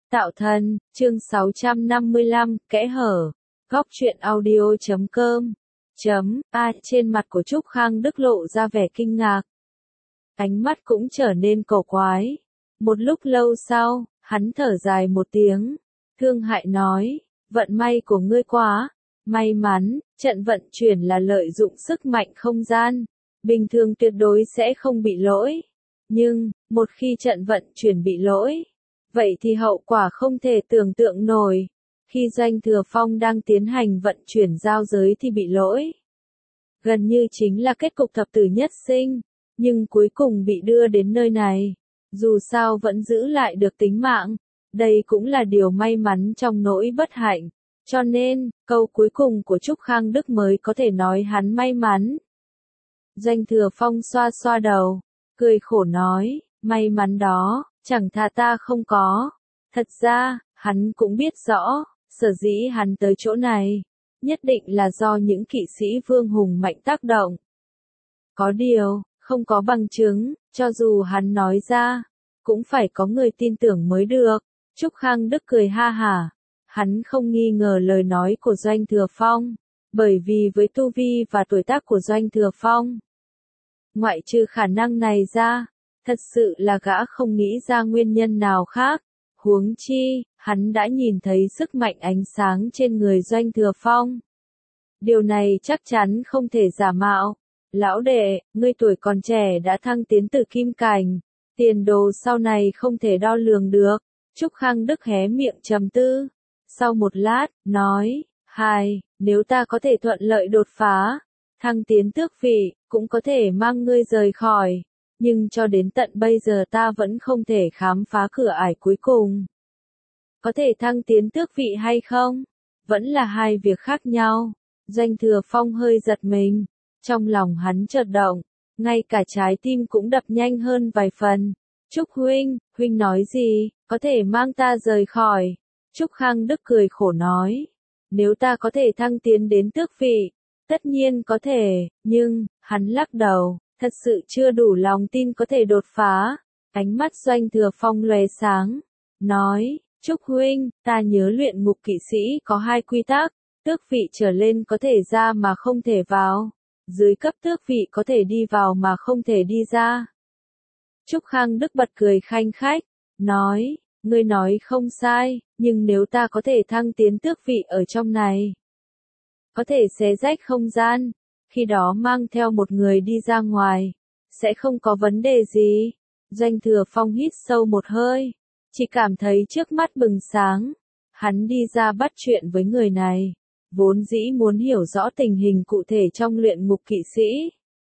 Tạo thần, chương 655, kẽ hở. Góc truyện audio.com. Trên mặt của Trúc Khang Đức lộ ra vẻ kinh ngạc. Ánh mắt cũng trở nên cổ quái. Một lúc lâu sau, hắn thở dài một tiếng. Thương hại nói, vận may của ngươi quá. May mắn, trận vận chuyển là lợi dụng sức mạnh không gian. Bình thường tuyệt đối sẽ không bị lỗi. Nhưng, một khi trận vận chuyển bị lỗi, vậy thì hậu quả không thể tưởng tượng nổi. Khi Doanh Thừa Phong đang tiến hành vận chuyển giao giới thì bị lỗi. Gần như chính là kết cục thập tử nhất sinh, nhưng cuối cùng bị đưa đến nơi này. Dù sao vẫn giữ lại được tính mạng, đây cũng là điều may mắn trong nỗi bất hạnh. Cho nên, câu cuối cùng của Trúc Khang Đức mới có thể nói hắn may mắn. Doanh Thừa Phong xoa xoa đầu, cười khổ nói, may mắn đó, chẳng thà ta không có. Thật ra, hắn cũng biết rõ, sở dĩ hắn tới chỗ này, nhất định là do những kỵ sĩ vương hùng mạnh tác động. Có điều, không có bằng chứng, cho dù hắn nói ra, cũng phải có người tin tưởng mới được. Trúc Khang Đức cười ha hả, hắn không nghi ngờ lời nói của Doanh Thừa Phong, bởi vì với tu vi và tuổi tác của Doanh Thừa Phong, ngoại trừ khả năng này ra, thật sự là gã không nghĩ ra nguyên nhân nào khác. Huống chi, hắn đã nhìn thấy sức mạnh ánh sáng trên người Doanh Thừa Phong. Điều này chắc chắn không thể giả mạo. Lão đệ, ngươi tuổi còn trẻ đã thăng tiến từ kim cảnh, tiền đồ sau này không thể đo lường được. Trúc Khang Đức hé miệng trầm tư. Sau một lát, nói, nếu ta có thể thuận lợi đột phá, thăng tiến tước vị, cũng có thể mang ngươi rời khỏi. Nhưng cho đến tận bây giờ ta vẫn không thể khám phá cửa ải cuối cùng. Có thể thăng tiến tước vị hay không? Vẫn là hai việc khác nhau. Doanh Thừa Phong hơi giật mình. Trong lòng hắn chợt động. Ngay cả trái tim cũng đập nhanh hơn vài phần. Trúc huynh nói gì? Có thể mang ta rời khỏi. Trúc Khang Đức cười khổ nói. Nếu ta có thể thăng tiến đến tước vị, tất nhiên có thể, nhưng, hắn lắc đầu. Thật sự chưa đủ lòng tin có thể đột phá. Ánh mắt Doanh Thừa Phong lóe sáng. Nói, Trúc huynh, ta nhớ luyện ngục kỵ sĩ có hai quy tắc. Tước vị trở lên có thể ra mà không thể vào. Dưới cấp tước vị có thể đi vào mà không thể đi ra. Trúc Khang Đức bật cười khanh khách. Nói, ngươi nói không sai, nhưng nếu ta có thể thăng tiến tước vị ở trong này, có thể xé rách không gian. Khi đó mang theo một người đi ra ngoài, sẽ không có vấn đề gì. Doanh Thừa Phong hít sâu một hơi, chỉ cảm thấy trước mắt bừng sáng. Hắn đi ra bắt chuyện với người này, vốn dĩ muốn hiểu rõ tình hình cụ thể trong luyện ngục kỵ sĩ.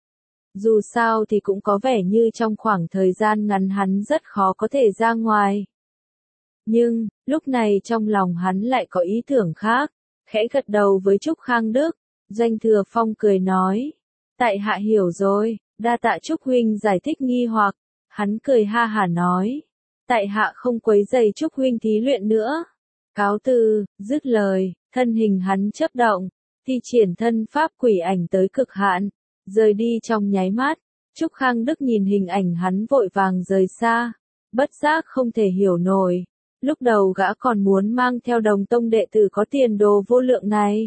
Dù sao thì cũng có vẻ như trong khoảng thời gian ngắn hắn rất khó có thể ra ngoài. Nhưng, lúc này trong lòng hắn lại có ý tưởng khác, khẽ gật đầu với Trúc Khang Đức. Doanh Thừa Phong cười nói, tại hạ hiểu rồi, đa tạ Trúc huynh giải thích nghi hoặc. Hắn cười ha hả nói, tại hạ không quấy rầy Trúc huynh thí luyện nữa. Cáo từ, dứt lời, thân hình hắn chớp động, thi triển thân pháp quỷ ảnh tới cực hạn, rời đi trong nháy mắt. Trúc Khang Đức nhìn hình ảnh hắn vội vàng rời xa, bất giác không thể hiểu nổi. Lúc đầu gã còn muốn mang theo Đồng Tông đệ tử có tiền đồ vô lượng này.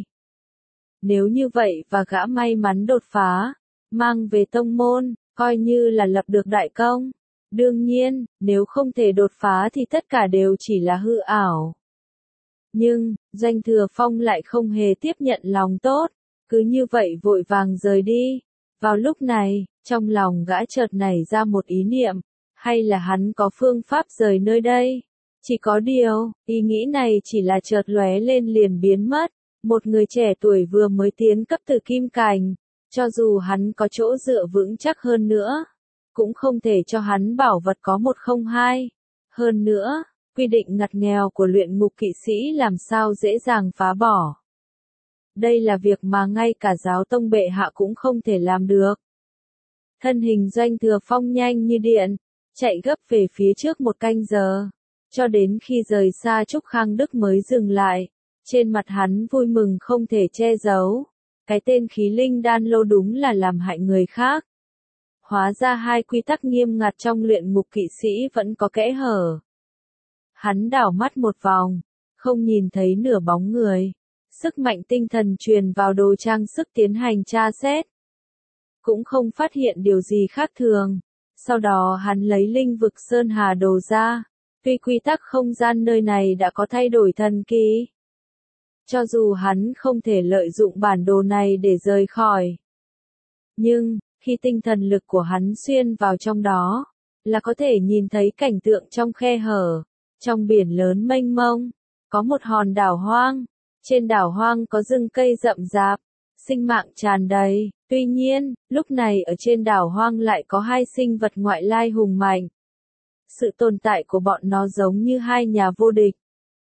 Nếu như vậy và gã may mắn đột phá, mang về tông môn, coi như là lập được đại công. Đương nhiên, nếu không thể đột phá thì tất cả đều chỉ là hư ảo. Nhưng, Doanh Thừa Phong lại không hề tiếp nhận lòng tốt, cứ như vậy vội vàng rời đi. Vào lúc này, trong lòng gã chợt nảy ra một ý niệm, hay là hắn có phương pháp rời nơi đây? Chỉ có điều, ý nghĩ này chỉ là chợt lóe lên liền biến mất. Một người trẻ tuổi vừa mới tiến cấp từ kim cảnh, cho dù hắn có chỗ dựa vững chắc hơn nữa, cũng không thể cho hắn bảo vật có 102. Hơn nữa, quy định ngặt nghèo của luyện ngục kỵ sĩ làm sao dễ dàng phá bỏ. Đây là việc mà ngay cả giáo tông bệ hạ cũng không thể làm được. Thân hình Doanh Thừa Phong nhanh như điện, chạy gấp về phía trước một canh giờ, cho đến khi rời xa Trúc Khang Đức mới dừng lại. Trên mặt hắn vui mừng không thể che giấu. Cái tên khí linh đan lô đúng là làm hại người khác. Hóa ra hai quy tắc nghiêm ngặt trong luyện ngục kỵ sĩ vẫn có kẽ hở. Hắn đảo mắt một vòng, không nhìn thấy nửa bóng người. Sức mạnh tinh thần truyền vào đồ trang sức tiến hành tra xét. Cũng không phát hiện điều gì khác thường. Sau đó hắn lấy linh vực Sơn Hà Đồ ra. Tuy quy tắc không gian nơi này đã có thay đổi thần kỳ. Cho dù hắn không thể lợi dụng bản đồ này để rời khỏi. Nhưng, khi tinh thần lực của hắn xuyên vào trong đó, là có thể nhìn thấy cảnh tượng trong khe hở. Trong biển lớn mênh mông, có một hòn đảo hoang. Trên đảo hoang có rừng cây rậm rạp, sinh mạng tràn đầy. Tuy nhiên, lúc này ở trên đảo hoang lại có hai sinh vật ngoại lai hùng mạnh. Sự tồn tại của bọn nó giống như hai nhà vô địch.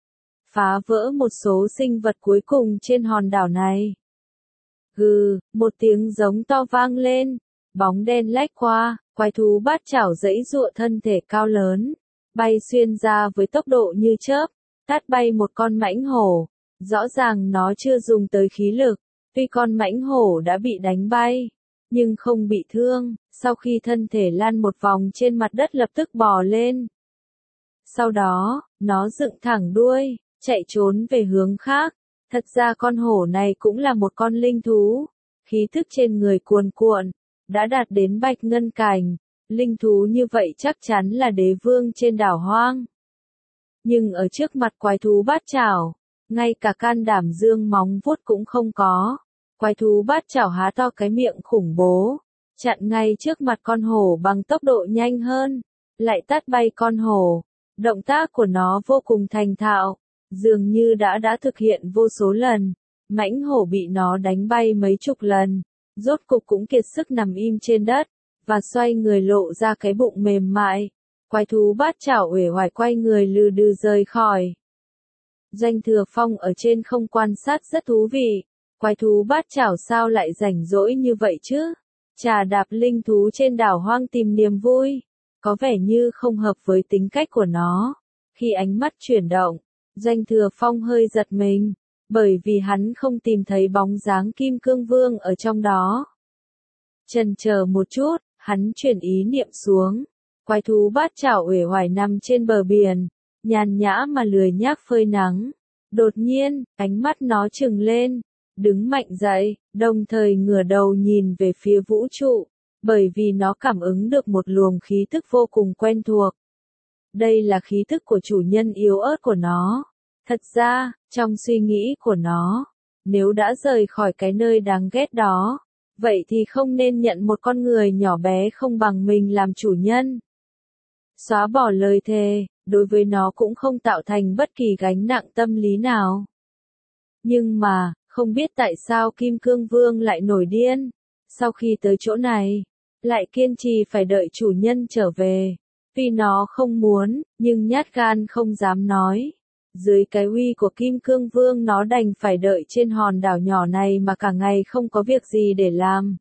Phá vỡ một số sinh vật cuối cùng trên hòn đảo này. Gừ, một tiếng giống to vang lên, bóng đen lách qua, quái thú bát chảo giãy giụa thân thể cao lớn, bay xuyên ra với tốc độ như chớp, tát bay một con mãnh hổ. Rõ ràng nó chưa dùng tới khí lực, tuy con mãnh hổ đã bị đánh bay, nhưng không bị thương, sau khi thân thể lăn một vòng trên mặt đất lập tức bò lên. Sau đó, nó dựng thẳng đuôi, chạy trốn về hướng khác. Thật ra con hổ này cũng là một con linh thú, khí thức trên người cuồn cuộn, đã đạt đến bạch ngân cảnh. Linh thú như vậy chắc chắn là đế vương trên đảo hoang. Nhưng ở trước mặt quái thú bát chảo, ngay cả can đảm dương móng vuốt cũng không có. Quái thú bát chảo há to cái miệng khủng bố, chặn ngay trước mặt con hổ bằng tốc độ nhanh hơn, lại tát bay con hổ. Động tác của nó vô cùng thành thạo, dường như đã thực hiện vô số lần. Mãnh hổ bị nó đánh bay mấy chục lần, rốt cục cũng kiệt sức nằm im trên đất, và xoay người lộ ra cái bụng mềm mại. Quái thú bát chảo uể oải quay người lừ đừ rời khỏi. Doanh Thừa Phong ở trên không quan sát rất thú vị. Quái thú bát chảo sao lại rảnh rỗi như vậy chứ? Trà đạp linh thú trên đảo hoang tìm niềm vui. Có vẻ như không hợp với tính cách của nó. Khi ánh mắt chuyển động, Doanh Thừa Phong hơi giật mình, bởi vì hắn không tìm thấy bóng dáng Kim Cương Vương ở trong đó. Chần chờ một chút, hắn chuyển ý niệm xuống. Quái thú bát chảo uể oải nằm trên bờ biển, nhàn nhã mà lười nhác phơi nắng. Đột nhiên, ánh mắt nó trừng lên, đứng mạnh dậy, đồng thời ngửa đầu nhìn về phía vũ trụ, bởi vì nó cảm ứng được một luồng khí tức vô cùng quen thuộc. Đây là khí tức của chủ nhân yếu ớt của nó. Thật ra, trong suy nghĩ của nó, nếu đã rời khỏi cái nơi đáng ghét đó, vậy thì không nên nhận một con người nhỏ bé không bằng mình làm chủ nhân. Xóa bỏ lời thề, đối với nó cũng không tạo thành bất kỳ gánh nặng tâm lý nào. Nhưng mà, không biết tại sao Kim Cương Vương lại nổi điên. Sau khi tới chỗ này, lại kiên trì phải đợi chủ nhân trở về. Tuy nó không muốn, nhưng nhát gan không dám nói. Dưới cái uy của Kim Cương Vương nó đành phải đợi trên hòn đảo nhỏ này mà cả ngày không có việc gì để làm.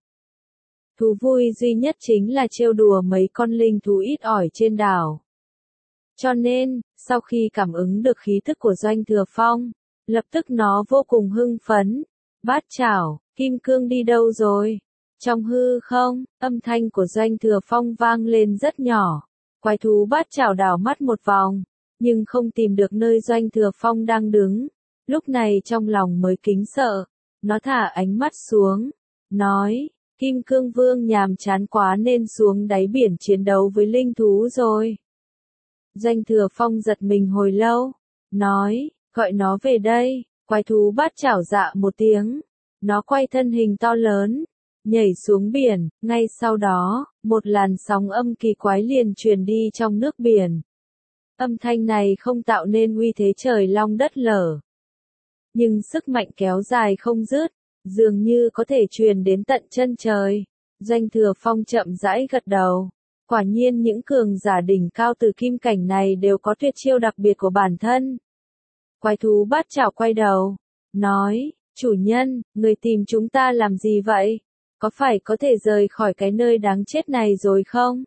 Thú vui duy nhất chính là trêu đùa mấy con linh thú ít ỏi trên đảo. Cho nên, sau khi cảm ứng được khí thức của Doanh Thừa Phong, lập tức nó vô cùng hưng phấn. Bát chảo, Kim Cương đi đâu rồi? Trong hư không, âm thanh của Doanh Thừa Phong vang lên rất nhỏ. Quái thú bát chảo đảo mắt một vòng, nhưng không tìm được nơi Doanh Thừa Phong đang đứng. Lúc này trong lòng mới kính sợ, nó thả ánh mắt xuống, nói, Kim Cương Vương nhàm chán quá nên xuống đáy biển chiến đấu với linh thú rồi. Doanh Thừa Phong giật mình hồi lâu, nói, gọi nó về đây. Quái thú bát chảo dạ một tiếng, nó quay thân hình to lớn, nhảy xuống biển. Ngay sau đó, một làn sóng âm kỳ quái liền truyền đi trong nước biển. Âm thanh này không tạo nên uy thế trời long đất lở, nhưng sức mạnh kéo dài không dứt, dường như có thể truyền đến tận chân trời. Doanh Thừa Phong chậm rãi gật đầu. Quả nhiên những cường giả đỉnh cao từ kim cảnh này đều có tuyệt chiêu đặc biệt của bản thân. Quái thú bát chảo quay đầu, nói, chủ nhân, người tìm chúng ta làm gì vậy? Có phải có thể rời khỏi cái nơi đáng chết này rồi không?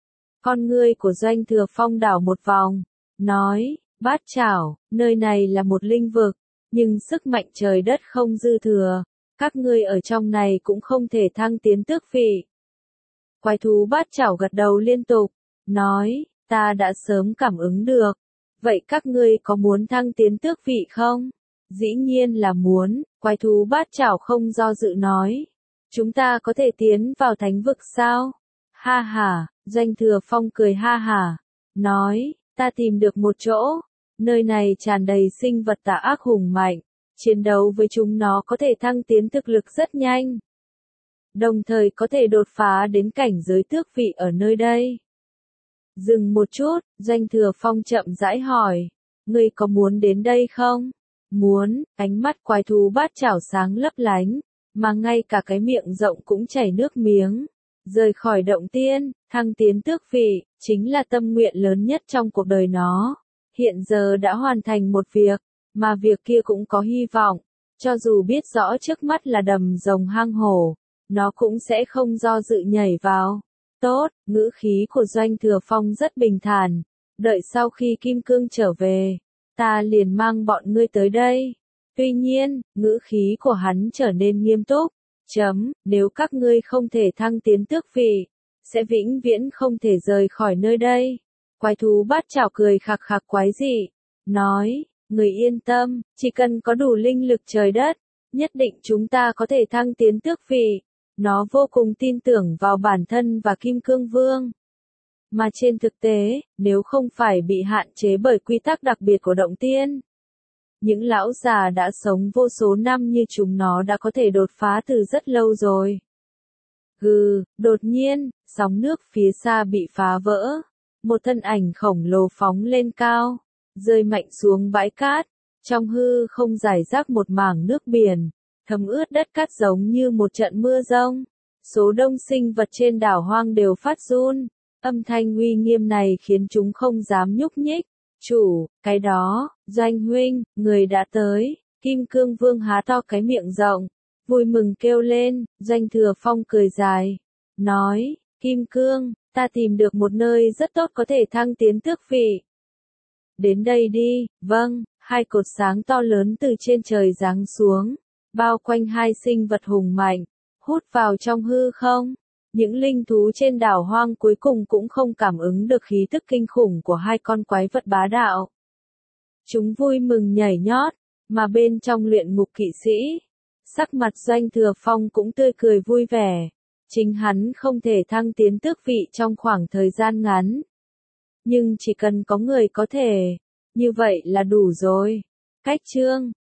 Con ngươi của Doanh Thừa Phong đảo một vòng, nói, bát chảo, nơi này là một linh vực, nhưng sức mạnh trời đất không dư thừa, các ngươi ở trong này cũng không thể thăng tiến tước vị. Quái thú bát chảo gật đầu liên tục, nói, ta đã sớm cảm ứng được, Vậy các ngươi có muốn thăng tiến tước vị không? Dĩ nhiên là muốn, quái thú bát chảo không do dự nói. Chúng ta có thể tiến vào thánh vực sao? Ha ha, Doanh Thừa Phong cười ha ha, nói, ta tìm được một chỗ, nơi này tràn đầy sinh vật tà ác hùng mạnh, chiến đấu với chúng nó có thể thăng tiến thực lực rất nhanh. Đồng thời có thể đột phá đến cảnh giới tước vị ở nơi đây. Dừng một chút, Doanh Thừa Phong chậm rãi hỏi, ngươi có muốn đến đây không? Muốn, ánh mắt quái thú bát chảo sáng lấp lánh, mà ngay cả cái miệng rộng cũng chảy nước miếng. Rời khỏi động tiên, thăng tiến tước vị, chính là tâm nguyện lớn nhất trong cuộc đời nó. Hiện giờ đã hoàn thành một việc, mà việc kia cũng có hy vọng. Cho dù biết rõ trước mắt là đầm rồng hang hổ, nó cũng sẽ không do dự nhảy vào. Tốt, ngữ khí của Doanh Thừa Phong rất bình thản. Đợi sau khi Kim Cương trở về, ta liền mang bọn ngươi tới đây. Tuy nhiên, ngữ khí của hắn trở nên nghiêm túc. Nếu các ngươi không thể thăng tiến tước vị, sẽ vĩnh viễn không thể rời khỏi nơi đây. Quái thú bát chảo cười khạc khạc quái dị, nói, người yên tâm, chỉ cần có đủ linh lực trời đất, nhất định chúng ta có thể thăng tiến tước vị. Nó vô cùng tin tưởng vào bản thân và Kim Cương Vương. Mà trên thực tế, nếu không phải bị hạn chế bởi quy tắc đặc biệt của động tiên, những lão già đã sống vô số năm như chúng nó đã có thể đột phá từ rất lâu rồi. Đột nhiên, sóng nước phía xa bị phá vỡ. Một thân ảnh khổng lồ phóng lên cao, rơi mạnh xuống bãi cát. Trong hư không rải rác một mảng nước biển, thấm ướt đất cát giống như một trận mưa rông. Số đông sinh vật trên đảo hoang đều phát run. Âm thanh uy nghiêm này khiến chúng không dám nhúc nhích. Chủ, cái đó, Doanh huynh, người đã tới. Kim Cương Vương há to cái miệng rộng, vui mừng kêu lên. Doanh Thừa Phong cười dài, nói, Kim Cương, ta tìm được một nơi rất tốt có thể thăng tiến tước vị. Đến đây đi. Vâng. Hai cột sáng to lớn từ trên trời giáng xuống, bao quanh hai sinh vật hùng mạnh, hút vào trong hư không. Những linh thú trên đảo hoang cuối cùng cũng không cảm ứng được khí tức kinh khủng của hai con quái vật bá đạo. Chúng vui mừng nhảy nhót, mà bên trong luyện ngục kỵ sĩ, sắc mặt Doanh Thừa Phong cũng tươi cười vui vẻ. Chính hắn không thể thăng tiến tước vị trong khoảng thời gian ngắn, nhưng chỉ cần có người có thể, như vậy là đủ rồi. Cách chương